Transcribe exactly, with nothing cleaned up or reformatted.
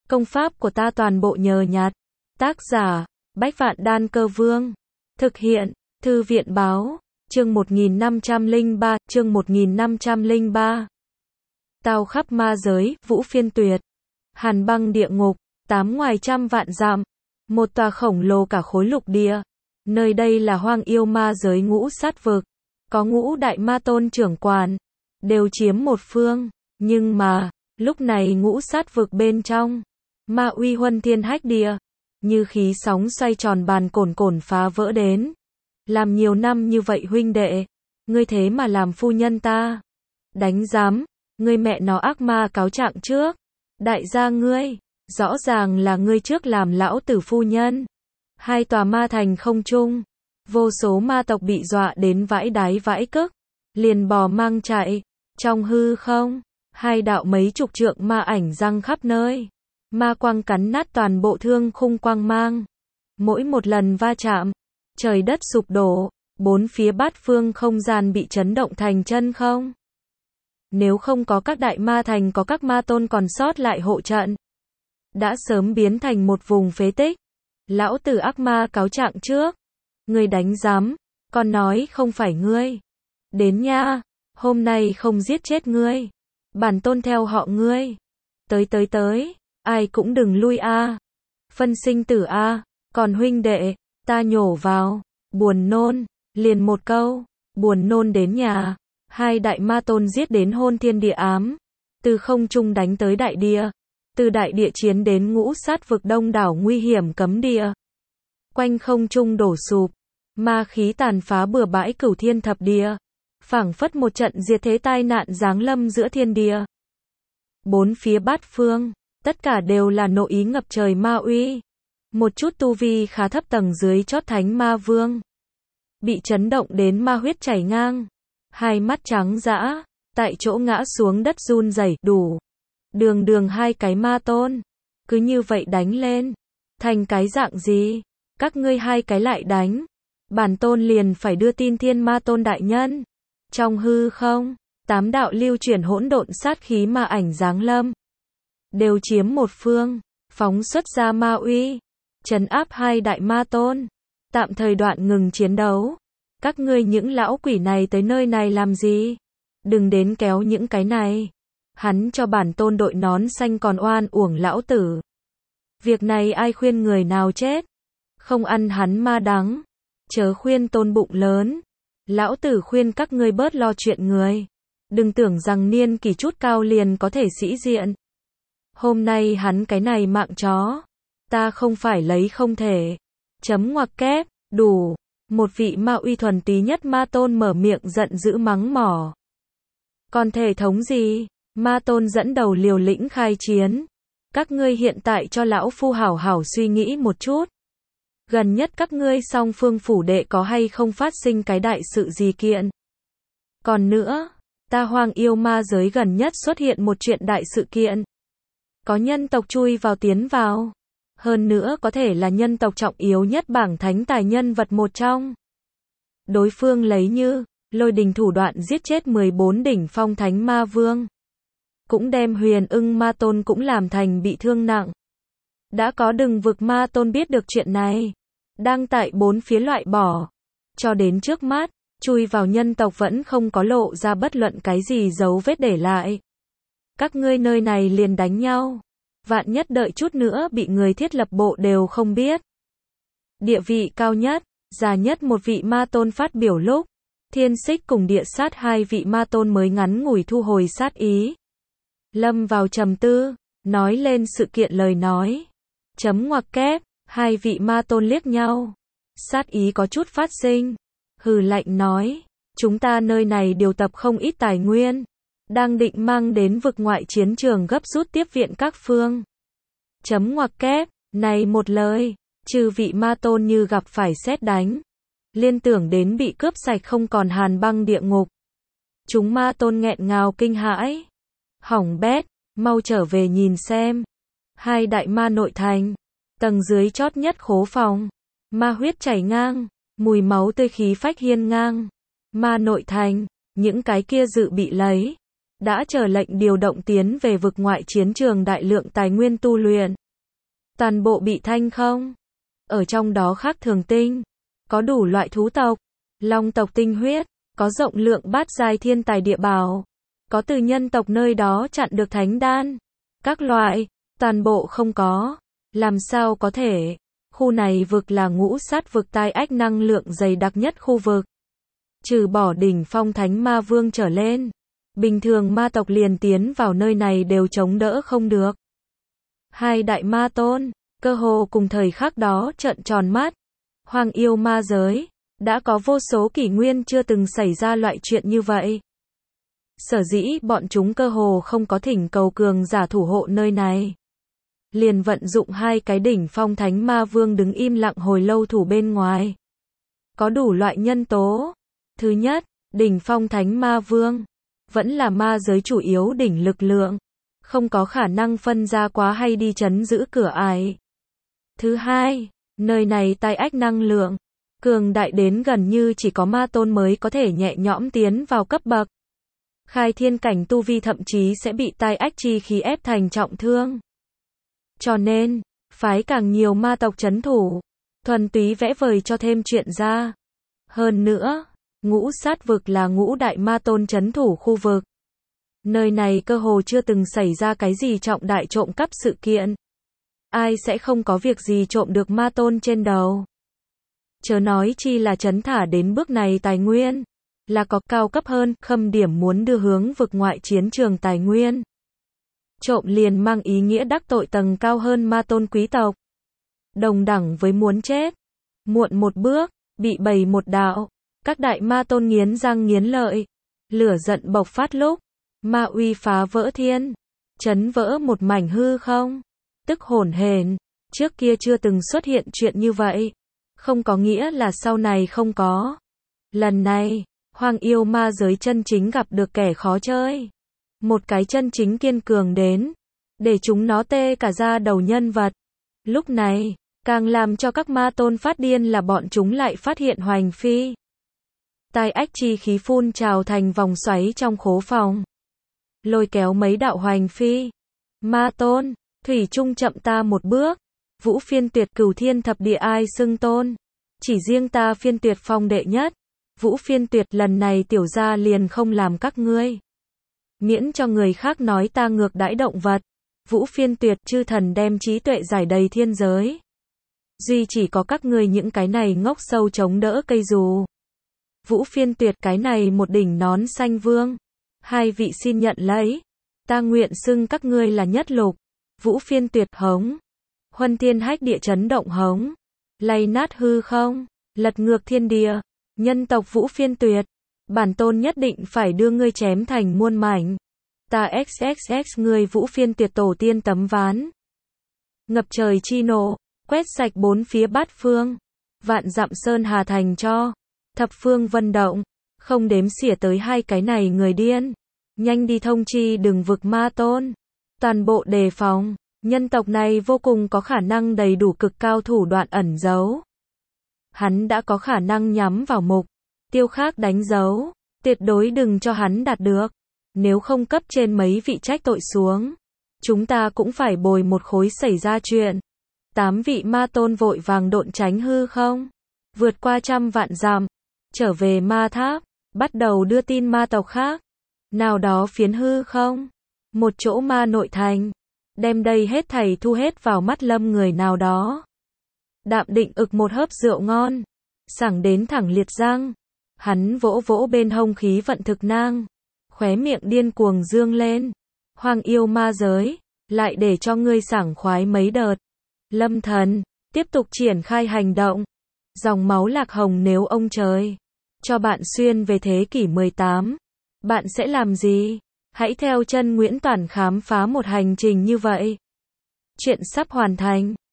Công pháp của ta toàn bộ nhờ nhặt. Tác giả, Bách Vạn Đan Cơ Vương. Thực hiện, Thư viện Báo. Chương một nghìn năm trăm lẻ ba, chương một nghìn năm trăm lẻ ba. Tao khắp ma giới, Vũ Phiên Tuyệt. Hàn băng địa ngục, tám ngoài trăm vạn dặm. Một tòa khổng lồ cả khối lục địa. Nơi đây là hoang yêu ma giới ngũ sát vực. Có ngũ đại ma tôn trưởng quản. Đều chiếm một phương. Nhưng mà, lúc này ngũ sát vực bên trong. Ma uy huân thiên hách địa. Như khí sóng xoay tròn bàn cồn cồn phá vỡ đến. Làm nhiều năm như vậy huynh đệ. Ngươi thế mà làm phu nhân ta. Đánh giám. Ngươi mẹ nó ác ma cáo trạng trước. Đại gia ngươi. Rõ ràng là ngươi trước làm lão tử phu nhân. Hai tòa ma thành không trung. Vô số ma tộc bị dọa đến vãi đái vãi cức. Liền bò mang chạy. Trong hư không. Hai đạo mấy chục trượng ma ảnh răng khắp nơi. Ma quang cắn nát toàn bộ thương khung quang mang. Mỗi một lần va chạm. Trời đất sụp đổ. Bốn phía bát phương không gian bị chấn động thành chân không. Nếu không có các đại ma thành có các ma tôn còn sót lại hộ trận. Đã sớm biến thành một vùng phế tích. Lão tử ác ma cáo trạng trước. Ngươi đánh giám. Con nói không phải ngươi. Đến nha. Hôm nay không giết chết ngươi. Bản tôn theo họ ngươi. Tới tới tới. Ai cũng đừng lui a. Phân sinh tử a. Còn huynh đệ. Ta nhổ vào. Buồn nôn. Liền một câu. Buồn nôn đến nhà. Hai đại ma tôn giết đến hôn thiên địa ám. Từ không trung đánh tới đại địa. Từ đại địa chiến đến ngũ sát vực đông đảo nguy hiểm cấm địa. Quanh không trung đổ sụp. Ma khí tàn phá bừa bãi cửu thiên thập địa. Phảng phất một trận diệt thế tai nạn giáng lâm giữa thiên địa. Bốn phía bát phương. Tất cả đều là nội ý ngập trời ma uy. Một chút tu vi khá thấp tầng dưới chót thánh ma vương. Bị chấn động đến ma huyết chảy ngang. Hai mắt trắng dã. Tại chỗ ngã xuống đất run rẩy đủ. Đường đường hai cái ma tôn. Cứ như vậy đánh lên. Thành cái dạng gì? Các ngươi hai cái lại đánh. Bản tôn liền phải đưa tin thiên ma tôn đại nhân. Trong hư không. Tám đạo lưu chuyển hỗn độn sát khí ma ảnh giáng lâm. Đều chiếm một phương. Phóng xuất ra ma uy. Trấn áp hai đại ma tôn. Tạm thời đoạn ngừng chiến đấu. Các ngươi những lão quỷ này tới nơi này làm gì? Đừng đến kéo những cái này. Hắn cho bản tôn đội nón xanh còn oan uổng lão tử. Việc này ai khuyên người nào chết? Không ăn hắn ma đắng. Chớ khuyên tôn bụng lớn. Lão tử khuyên các ngươi bớt lo chuyện người. Đừng tưởng rằng niên kỳ chút cao liền có thể sĩ diện. Hôm nay hắn cái này mạng chó. Ta không phải lấy không thể. Chấm ngoặc kép, đủ. Một vị ma uy thuần tí nhất ma tôn mở miệng giận dữ mắng mỏ. Còn thể thống gì? Ma tôn dẫn đầu liều lĩnh khai chiến. Các ngươi hiện tại cho lão phu hảo hảo suy nghĩ một chút. Gần nhất các ngươi song phương phủ đệ có hay không phát sinh cái đại sự gì kiện. Còn nữa, ta hoang yêu ma giới gần nhất xuất hiện một chuyện đại sự kiện. Có nhân tộc chui vào tiến vào. Hơn nữa có thể là nhân tộc trọng yếu nhất bảng thánh tài nhân vật một trong. Đối phương lấy như, lôi đình thủ đoạn giết chết mười bốn đỉnh phong thánh ma vương. Cũng đem huyền ưng ma tôn cũng làm thành bị thương nặng. Đã có đừng vực ma tôn biết được chuyện này. Đang tại bốn phía loại bỏ. Cho đến trước mắt, chui vào nhân tộc vẫn không có lộ ra bất luận cái gì dấu vết để lại. Các ngươi nơi này liền đánh nhau. Vạn nhất đợi chút nữa bị người thiết lập bộ đều không biết. Địa vị cao nhất, già nhất một vị ma tôn phát biểu lúc. Thiên xích cùng địa sát hai vị ma tôn mới ngắn ngủi thu hồi sát ý. Lâm vào trầm tư, nói lên sự kiện lời nói. Chấm ngoặc kép, hai vị ma tôn liếc nhau. Sát ý có chút phát sinh. Hừ lạnh nói, chúng ta nơi này điều tập không ít tài nguyên. Đang định mang đến vực ngoại chiến trường gấp rút tiếp viện các phương. Chấm ngoặc kép, này một lời, trừ vị ma tôn như gặp phải sét đánh. Liên tưởng đến bị cướp sạch không còn hàn băng địa ngục. Chúng ma tôn nghẹn ngào kinh hãi. Hỏng bét, mau trở về nhìn xem. Hai đại ma nội thành. Tầng dưới chót nhất khố phòng. Ma huyết chảy ngang. Mùi máu tươi khí phách hiên ngang. Ma nội thành, những cái kia dự bị lấy. Đã chờ lệnh điều động tiến về vực ngoại chiến trường đại lượng tài nguyên tu luyện. Toàn bộ bị thanh không. Ở trong đó khác thường tinh, có đủ loại thú tộc, long tộc tinh huyết, có rộng lượng bát giai thiên tài địa bảo, có từ nhân tộc nơi đó chặn được thánh đan, các loại, toàn bộ không có. Làm sao có thể? Khu này vực là ngũ sát vực tai ách năng lượng dày đặc nhất khu vực. Trừ bỏ đỉnh phong thánh ma vương trở lên, bình thường ma tộc liền tiến vào nơi này đều chống đỡ không được. Hai đại ma tôn, cơ hồ cùng thời khắc đó trợn tròn mắt. Hoàng yêu ma giới, đã có vô số kỷ nguyên chưa từng xảy ra loại chuyện như vậy. Sở dĩ bọn chúng cơ hồ không có thỉnh cầu cường giả thủ hộ nơi này. Liền vận dụng hai cái đỉnh phong thánh ma vương đứng im lặng hồi lâu thủ bên ngoài. Có đủ loại nhân tố. Thứ nhất, đỉnh phong thánh ma vương, vẫn là ma giới chủ yếu đỉnh lực lượng, không có khả năng phân ra quá hay đi chấn giữ cửa ải. Thứ hai, nơi này tai ách năng lượng, cường đại đến gần như chỉ có ma tôn mới có thể nhẹ nhõm tiến vào cấp bậc. Khai thiên cảnh tu vi thậm chí sẽ bị tai ách chi khí ép thành trọng thương. Cho nên, phái càng nhiều ma tộc trấn thủ, thuần túy vẽ vời cho thêm chuyện ra. Hơn nữa, ngũ sát vực là ngũ đại ma tôn trấn thủ khu vực. Nơi này cơ hồ chưa từng xảy ra cái gì trọng đại trộm cắp sự kiện. Ai sẽ không có việc gì trộm được ma tôn trên đầu. Chớ nói chi là trấn thả đến bước này tài nguyên, là có cao cấp hơn, khâm điểm muốn đưa hướng vực ngoại chiến trường tài nguyên. Trộm liền mang ý nghĩa đắc tội tầng cao hơn ma tôn quý tộc. Đồng đẳng với muốn chết. Muộn một bước, bị bầy một đạo. Các đại ma tôn nghiến răng nghiến lợi. Lửa giận bộc phát lúc. Ma uy phá vỡ thiên. Chấn vỡ một mảnh hư không. Tức hổn hển. Trước kia chưa từng xuất hiện chuyện như vậy. Không có nghĩa là sau này không có. Lần này, Hoàng yêu ma giới chân chính gặp được kẻ khó chơi. Một cái chân chính kiên cường đến, để chúng nó tê cả da đầu nhân vật. Lúc này, càng làm cho các ma tôn phát điên là bọn chúng lại phát hiện hoành phi. Tai ách chi khí phun trào thành vòng xoáy trong khố phòng. Lôi kéo mấy đạo hoành phi. Ma tôn, thủy chung chậm ta một bước. Vũ phiên tuyệt cửu thiên thập địa ai xưng tôn. Chỉ riêng ta phiên tuyệt phong đệ nhất. Vũ phiên tuyệt lần này tiểu gia liền không làm các ngươi. Miễn cho người khác nói ta ngược đãi động vật. Vũ phiên tuyệt chư thần đem trí tuệ giải đầy thiên giới. Duy chỉ có các ngươi những cái này ngốc sâu chống đỡ cây dù. Vũ phiên tuyệt cái này một đỉnh nón xanh vương. Hai vị xin nhận lấy. Ta nguyện xưng các ngươi là nhất lục. Vũ phiên tuyệt hống. Huân thiên hách địa chấn động hống. Lay nát hư không. Lật ngược thiên địa. Nhân tộc Vũ phiên tuyệt. Bản tôn nhất định phải đưa ngươi chém thành muôn mảnh. Ta xxx ngươi Vũ phiên tuyệt tổ tiên tấm ván. Ngập trời chi nộ, quét sạch bốn phía bát phương. Vạn dặm sơn hà thành cho. Thập phương vân động, không đếm xỉa tới hai cái này người điên. Nhanh đi thông chi đừng vực ma tôn. Toàn bộ đề phòng, nhân tộc này vô cùng có khả năng đầy đủ cực cao thủ đoạn ẩn giấu. Hắn đã có khả năng nhắm vào mục tiêu khác đánh dấu, tuyệt đối đừng cho hắn đạt được. Nếu không cấp trên mấy vị trách tội xuống, chúng ta cũng phải bồi một khối xảy ra chuyện. Tám vị ma tôn vội vàng độn tránh hư không, vượt qua trăm vạn dặm, trở về ma tháp, bắt đầu đưa tin ma tộc khác. Nào đó phiến hư không, một chỗ ma nội thành, đem đây hết thảy thu hết vào mắt lâm người nào đó. Đạm định ực một hớp rượu ngon, sảng đến thẳng liệt răng. Hắn vỗ vỗ bên hông khí vận thực nang, khóe miệng điên cuồng dương lên. Hoàng yêu ma giới, lại để cho ngươi sảng khoái mấy đợt. Lâm thần, tiếp tục triển khai hành động. Dòng máu lạc hồng nếu ông trời cho bạn xuyên về thế kỷ mười tám, bạn sẽ làm gì? Hãy theo chân Nguyễn Toản khám phá một hành trình như vậy. Chuyện sắp hoàn thành.